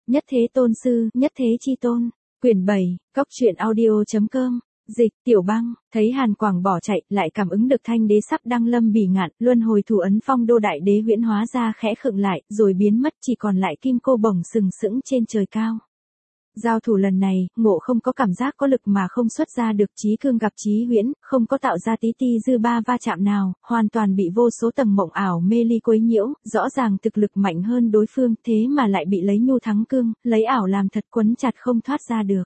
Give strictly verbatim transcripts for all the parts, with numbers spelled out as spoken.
Nhất Thế Tôn Sư, Nhất Thế Chi Tôn. Quyển bảy, Cốc truyện audio.com. Dịch, Tiểu Băng, thấy Hàn Quảng bỏ chạy, lại cảm ứng được Thanh Đế sắp đăng lâm bỉ ngạn, luân hồi thủ ấn Phong Đô Đại Đế huyễn hóa ra khẽ khựng lại, rồi biến mất, chỉ còn lại kim cô bổng sừng sững trên trời cao. Giao thủ lần này, Ngộ không có cảm giác có lực mà không xuất ra được, chí cương gặp chí huyễn, không có tạo ra tí ti dư ba va chạm nào, hoàn toàn bị vô số tầng mộng ảo mê ly quấy nhiễu, rõ ràng thực lực mạnh hơn đối phương, thế mà lại bị lấy nhu thắng cương, lấy ảo làm thật, quấn chặt không thoát ra được.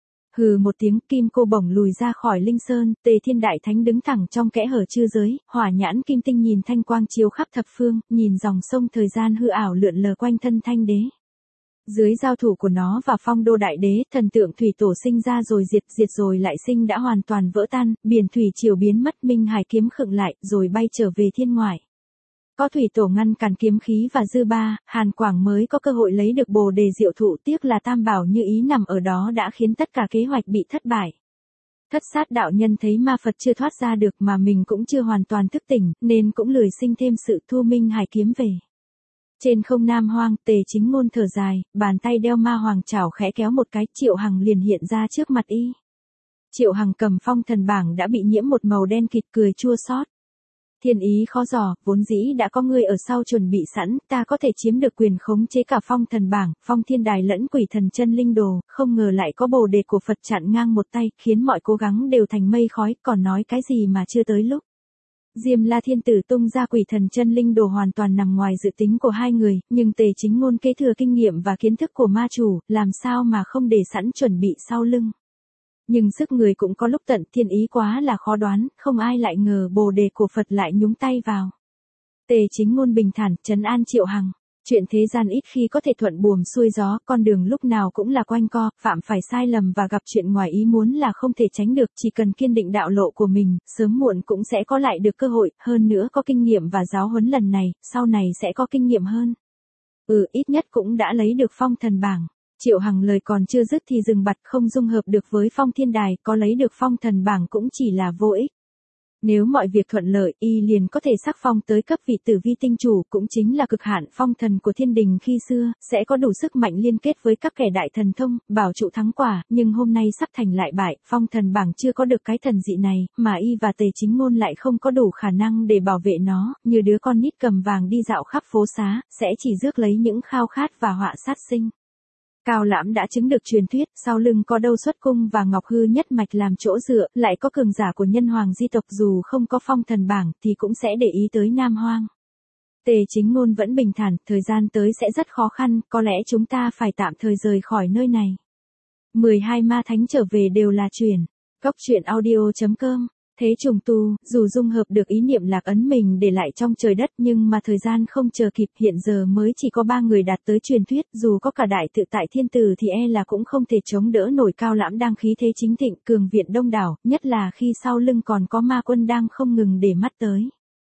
Hừ một tiếng, kim cô bổng lùi ra khỏi linh sơn, Tề Thiên Đại Thánh đứng thẳng trong kẽ hở chư giới, hỏa nhãn kim tinh nhìn thanh quang chiếu khắp thập phương, nhìn dòng sông thời gian hư ảo lượn lờ quanh thân Thanh Đế. Dưới giao thủ của nó và Phong Đô Đại Đế, thần tượng thủy tổ sinh ra rồi diệt, diệt rồi lại sinh đã hoàn toàn vỡ tan, biển thủy triều biến mất, Minh Hải kiếm khựng lại, rồi bay trở về thiên ngoại. Có thủy tổ ngăn cản kiếm khí và dư ba, Hàn Quảng mới có cơ hội lấy được bồ đề diệu thụ, tiếc là tam bảo như ý nằm ở đó đã khiến tất cả kế hoạch bị thất bại. Thất sát đạo nhân thấy ma Phật chưa thoát ra được mà mình cũng chưa hoàn toàn thức tỉnh, nên cũng lười sinh thêm sự, thu Minh Hải kiếm về. Trên không Nam Hoang, Tề Chính Ngôn thở dài, bàn tay đeo ma hoàng chảo khẽ kéo một cái, Triệu Hằng liền hiện ra trước mặt y. Triệu Hằng cầm phong thần bảng đã bị nhiễm một màu đen kịt, cười chua xót. Thiên ý khó dò, vốn dĩ đã có người ở sau chuẩn bị sẵn, ta có thể chiếm được quyền khống chế cả phong thần bảng, phong thiên đài lẫn quỷ thần chân linh đồ, không ngờ lại có bồ đề của Phật chặn ngang một tay, khiến mọi cố gắng đều thành mây khói, còn nói cái gì mà chưa tới lúc. Diêm La Thiên Tử tung ra quỷ thần chân linh đồ hoàn toàn nằm ngoài dự tính của hai người, nhưng Tề Chính Ngôn kế thừa kinh nghiệm và kiến thức của ma chủ, làm sao mà không để sẵn chuẩn bị sau lưng. Nhưng sức người cũng có lúc tận, thiên ý quá là khó đoán, không ai lại ngờ bồ đề của Phật lại nhúng tay vào. Tề Chính Ngôn bình thản, trấn an Triệu Hằng. Chuyện thế gian ít khi có thể thuận buồm xuôi gió, con đường lúc nào cũng là quanh co, phạm phải sai lầm và gặp chuyện ngoài ý muốn là không thể tránh được, chỉ cần kiên định đạo lộ của mình, sớm muộn cũng sẽ có lại được cơ hội, hơn nữa có kinh nghiệm và giáo huấn lần này, sau này sẽ có kinh nghiệm hơn. Ừ, ít nhất cũng đã lấy được phong thần bảng. Triệu Hằng lời còn chưa dứt thì dừng bặt, không dung hợp được với phong thiên đài, có lấy được phong thần bảng cũng chỉ là vô ích. Nếu mọi việc thuận lợi, y liền có thể sắc phong tới cấp vị tử vi tinh chủ, cũng chính là cực hạn phong thần của thiên đình khi xưa, sẽ có đủ sức mạnh liên kết với các kẻ đại thần thông, bảo trụ thắng quả, nhưng hôm nay sắp thành lại bại, phong thần bảng chưa có được cái thần dị này, mà y và Tề Chính Ngôn lại không có đủ khả năng để bảo vệ nó, như đứa con nít cầm vàng đi dạo khắp phố xá, sẽ chỉ rước lấy những khao khát và họa sát sinh. Cao Lãm đã chứng được truyền thuyết, sau lưng có Đâu Xuất Cung và Ngọc Hư Nhất Mạch làm chỗ dựa, lại có cường giả của nhân hoàng di tộc, dù không có phong thần bảng thì cũng sẽ để ý tới Nam Hoang. Tề Chính Ngôn vẫn bình thản, thời gian tới sẽ rất khó khăn, có lẽ chúng ta phải tạm thời rời khỏi nơi này. mười hai ma thánh trở về đều là truyền. Cốc truyện audio.com. Thế trùng tu, dù dung hợp được ý niệm lạc ấn mình để lại trong trời đất, nhưng mà thời gian không chờ kịp, hiện giờ mới chỉ có ba người đạt tới truyền thuyết, dù có cả đại tự tại thiên tử thì e là cũng không thể chống đỡ nổi. Cao Lãm đang khí thế chính thịnh, cường viện đông đảo, nhất là khi sau lưng còn có ma quân đang không ngừng để mắt tới.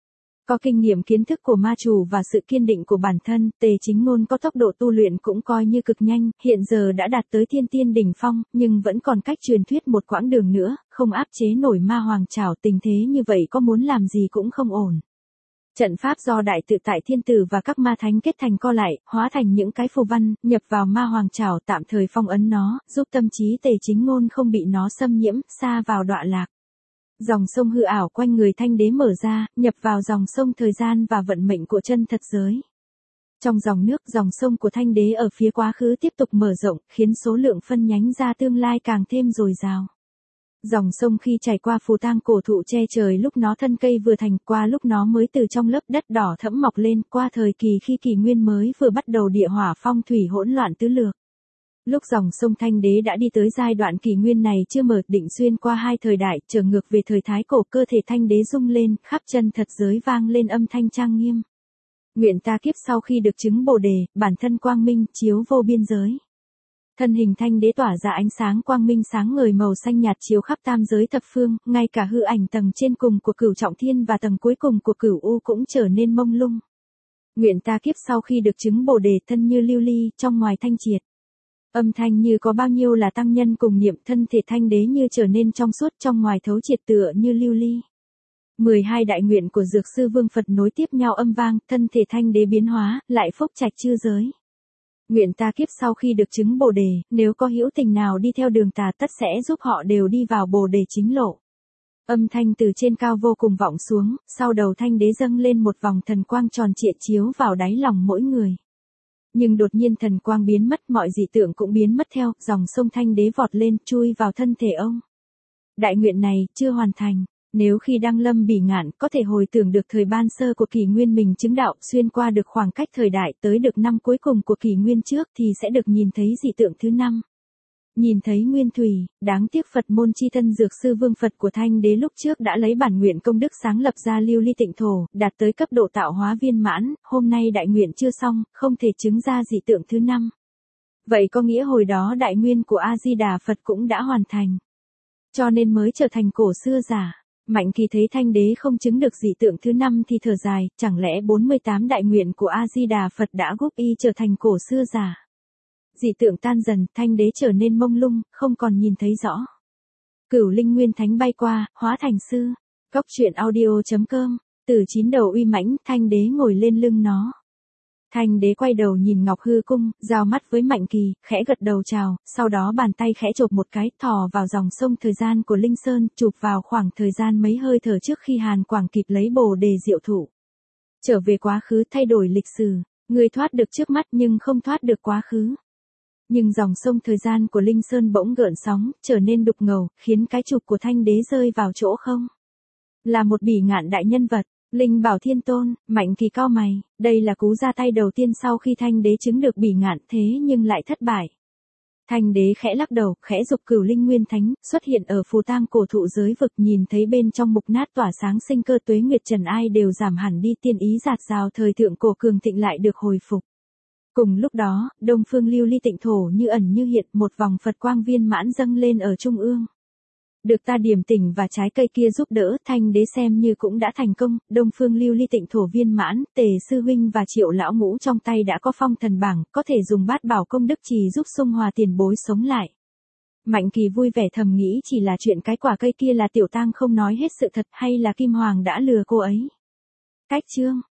Có kinh nghiệm kiến thức của ma chủ và sự kiên định của bản thân, Tề Chính Ngôn có tốc độ tu luyện cũng coi như cực nhanh, hiện giờ đã đạt tới thiên tiên đỉnh phong, nhưng vẫn còn cách truyền thuyết một quãng đường nữa, không áp chế nổi ma hoàng trảo, tình thế như vậy có muốn làm gì cũng không ổn. Trận pháp do đại tự tại thiên tử và các ma thánh kết thành co lại, hóa thành những cái phù văn, nhập vào ma hoàng trảo, tạm thời phong ấn nó, giúp tâm trí Tề Chính Ngôn không bị nó xâm nhiễm, xa vào đọa lạc. Dòng sông hư ảo quanh người Thanh Đế mở ra, nhập vào dòng sông thời gian và vận mệnh của chân thật giới. Trong dòng nước, dòng sông của Thanh Đế ở phía quá khứ tiếp tục mở rộng, khiến số lượng phân nhánh ra tương lai càng thêm dồi dào. Dòng sông khi chảy qua phù tang cổ thụ che trời, lúc nó thân cây vừa thành, qua lúc nó mới từ trong lớp đất đỏ thẫm mọc lên, qua thời kỳ khi kỷ nguyên mới vừa bắt đầu, địa hỏa phong thủy hỗn loạn tứ lược. Lúc dòng sông Thanh Đế đã đi tới giai đoạn kỷ nguyên này chưa mở, định xuyên qua hai thời đại, trở ngược về thời thái cổ, cơ thể Thanh Đế rung lên, khắp chân thật giới vang lên âm thanh trang nghiêm. Nguyện ta kiếp sau khi được chứng bồ đề, bản thân quang minh, chiếu vô biên giới. Thân hình Thanh Đế tỏa ra ánh sáng quang minh sáng ngời màu xanh nhạt chiếu khắp tam giới thập phương, ngay cả hư ảnh tầng trên cùng của Cửu Trọng Thiên và tầng cuối cùng của Cửu U cũng trở nên mông lung. Nguyện ta kiếp sau khi được chứng bồ đề, thân như lưu ly, trong ngoài thanh triệt. Âm thanh như có bao nhiêu là tăng nhân cùng niệm, thân thể Thanh Đế như trở nên trong suốt, trong ngoài thấu triệt tựa như lưu ly. mười hai đại nguyện của Dược Sư Vương Phật nối tiếp nhau âm vang, thân thể Thanh Đế biến hóa, lại phúc trạch chư giới. Nguyện ta kiếp sau khi được chứng Bồ đề, nếu có hữu tình nào đi theo đường tà tất sẽ giúp họ đều đi vào Bồ đề chính lộ. Âm thanh từ trên cao vô cùng vọng xuống, sau đầu thanh đế dâng lên một vòng thần quang tròn trịa chiếu vào đáy lòng mỗi người. Nhưng đột nhiên thần quang biến mất, mọi dị tượng cũng biến mất theo, dòng sông thanh đế vọt lên, chui vào thân thể ông. Đại nguyện này, chưa hoàn thành. Nếu khi đăng lâm bỉ ngạn, có thể hồi tưởng được thời ban sơ của kỷ nguyên mình chứng đạo, xuyên qua được khoảng cách thời đại tới được năm cuối cùng của kỷ nguyên trước thì sẽ được nhìn thấy dị tượng thứ năm. Nhìn thấy nguyên thủy, đáng tiếc Phật môn chi thân dược sư vương Phật của Thanh đế lúc trước đã lấy bản nguyện công đức sáng lập ra lưu ly tịnh thổ, đạt tới cấp độ tạo hóa viên mãn, hôm nay đại nguyện chưa xong, không thể chứng ra dị tượng thứ năm. Vậy có nghĩa hồi đó đại nguyên của A-di-đà Phật cũng đã hoàn thành. Cho nên mới trở thành cổ xưa giả. Mạnh Kỳ thấy Thanh đế không chứng được dị tượng thứ năm thì thở dài, chẳng lẽ bốn mươi tám đại nguyện của A-di-đà Phật đã góp y trở thành cổ xưa giả. Dị tượng tan dần, Thanh đế trở nên mông lung, không còn nhìn thấy rõ. Cửu Linh Nguyên Thánh bay qua, hóa thành sư. Góc truyện audio chấm com, từ chín đầu uy mãnh, Thanh đế ngồi lên lưng nó. Thanh đế quay đầu nhìn Ngọc Hư Cung, giao mắt với Mạnh Kỳ, khẽ gật đầu chào, sau đó bàn tay khẽ chộp một cái, thò vào dòng sông thời gian của Linh Sơn, chụp vào khoảng thời gian mấy hơi thở trước khi Hàn Quảng kịp lấy Bồ đề diệu thụ. Trở về quá khứ, thay đổi lịch sử, người thoát được trước mắt nhưng không thoát được quá khứ. Nhưng dòng sông thời gian của Linh Sơn bỗng gợn sóng, trở nên đục ngầu, khiến cái chụp của Thanh đế rơi vào chỗ không. Là một bỉ ngạn đại nhân vật. Linh Bảo Thiên Tôn, Mạnh Kỳ cau mày, đây là cú ra tay đầu tiên sau khi Thanh đế chứng được bỉ ngạn thế nhưng lại thất bại. Thanh đế khẽ lắc đầu, khẽ dục Cửu Linh Nguyên Thánh, xuất hiện ở phù tang cổ thụ giới vực, nhìn thấy bên trong mục nát tỏa sáng sinh cơ tuế nguyệt trần ai đều giảm hẳn đi, tiên ý giạt rào thời thượng cổ cường thịnh lại được hồi phục. Cùng lúc đó, đông phương lưu ly tịnh thổ như ẩn như hiện, một vòng Phật quang viên mãn dâng lên ở trung ương. Được ta điểm tỉnh và trái cây kia giúp đỡ, Thanh đế xem như cũng đã thành công, đông phương lưu ly tịnh thổ viên mãn, Tề sư huynh và Triệu lão ngũ trong tay đã có phong thần bảng, có thể dùng bát bảo công đức trì giúp xung hòa tiền bối sống lại. Mạnh Kỳ vui vẻ thầm nghĩ chỉ là chuyện cái quả cây kia là Tiểu Tang không nói hết sự thật hay là Kim Hoàng đã lừa cô ấy. Cách chương